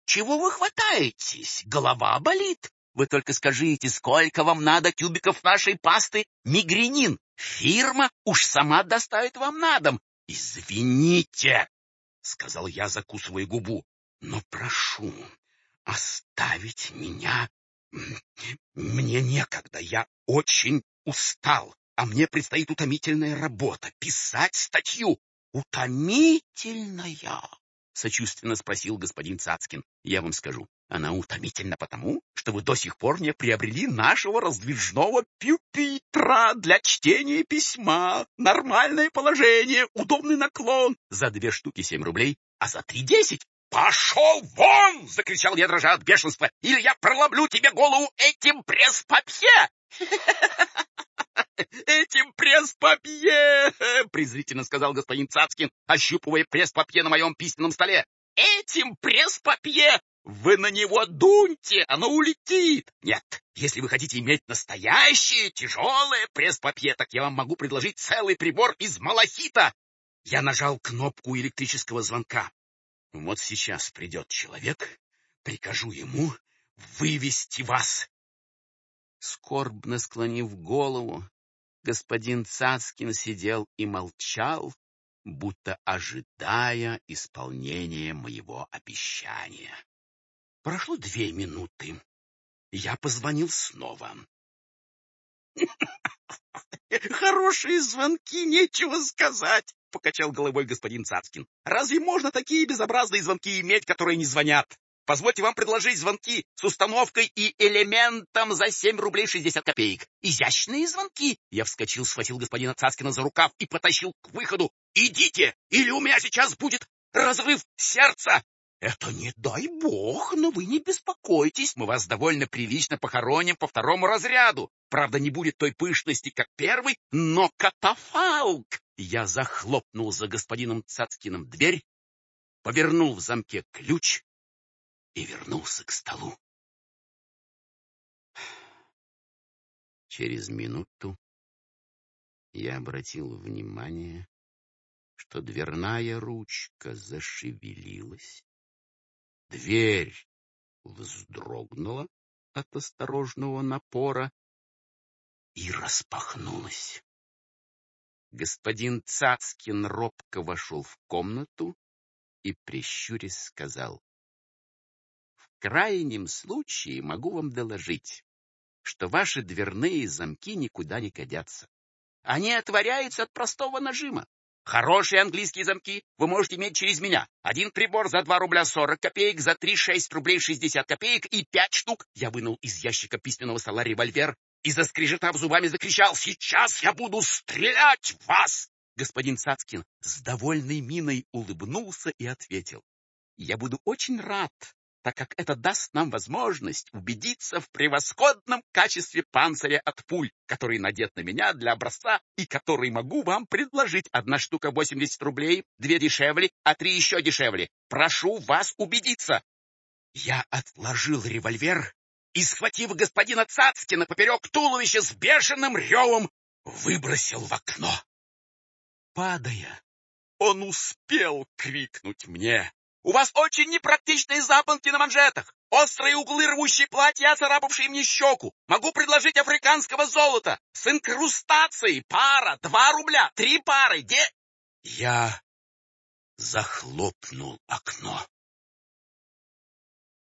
Чего вы хватаетесь? Голова болит. Вы только скажите, сколько вам надо тюбиков нашей пасты «Мигренин». Фирма уж сама доставит вам на дом. Извините, — сказал я, закусывая губу, — но прошу оставить меня. Мне некогда, я очень устал, а мне предстоит утомительная работа — писать статью. Утомительная? — сочувственно спросил господин Цацкин. Я вам скажу, она утомительна потому, что вы до сих пор не приобрели нашего раздвижного пюпитра для чтения письма. Нормальное положение, удобный наклон. За 2 штуки 7 рублей, а за 3 — 10. «Пошел вон!» — закричал я, дрожа от бешенства. «Или я проломлю тебе голову этим пресс-папье!» «Этим пресс-папье!» — презрительно сказал господин Цацкин, ощупывая пресс-папье на моем письменном столе. «Этим пресс-папье! Вы на него дуньте, оно улетит! Нет, если вы хотите иметь настоящее тяжелое пресс-папье, так я вам могу предложить целый прибор из малахита!» Я нажал кнопку электрического звонка. «Вот сейчас придет человек, прикажу ему вывести вас». Скорбно склонив голову, господин Цацкин сидел и молчал, будто ожидая исполнения моего обещания. Прошло 2 минуты. Я позвонил снова. «Хорошие звонки, нечего сказать», — покачал головой господин Цацкин. «Разве можно такие безобразные звонки иметь, которые не звонят? Позвольте вам предложить звонки с установкой и элементом за 7 рублей 60 копеек. Изящные звонки». Я вскочил, схватил господина Цацкина за рукав и потащил к выходу. «Идите, или у меня сейчас будет разрыв сердца!» «Это не дай бог, но вы не беспокойтесь, мы вас довольно прилично похороним по 2-му разряду. Правда, не будет той пышности, как 1-й, но катафалк!» Я захлопнул за господином Цацкиным дверь, повернул в замке ключ и вернулся к столу. Через минуту я обратил внимание, что дверная ручка зашевелилась. Дверь вздрогнула от осторожного напора и распахнулась. Господин Цацкин робко вошел в комнату и, прищурясь, сказал: «В крайнем случае могу вам доложить, что ваши дверные замки никуда не годятся. Они отворяются от простого нажима. Хорошие английские замки вы можете иметь через меня. 1 прибор за 2 рубля 40 копеек, за 3 — 6 рублей 60 копеек и 5 штук. Я вынул из ящика письменного стола револьвер и, заскрежетав зубами, закричал: «Сейчас я буду стрелять в вас!» Господин Цацкин с довольной миной улыбнулся и ответил: «Я буду очень рад, так как это даст нам возможность убедиться в превосходном качестве панциря от пуль, который надет на меня для образца и который могу вам предложить. 1 штука 80 рублей, 2 дешевле, а 3 еще дешевле. Прошу вас убедиться». Я отложил револьвер и, схватив господина Цацкина поперек туловища, с бешеным ревом выбросил в окно. Падая, он успел крикнуть мне: «У вас очень непрактичные запонки на манжетах, острые углы, рвущие платья, царапавшие мне щеку. Могу предложить африканского золота с инкрустацией, пара, 2 рубля, 3 пары, Я захлопнул окно.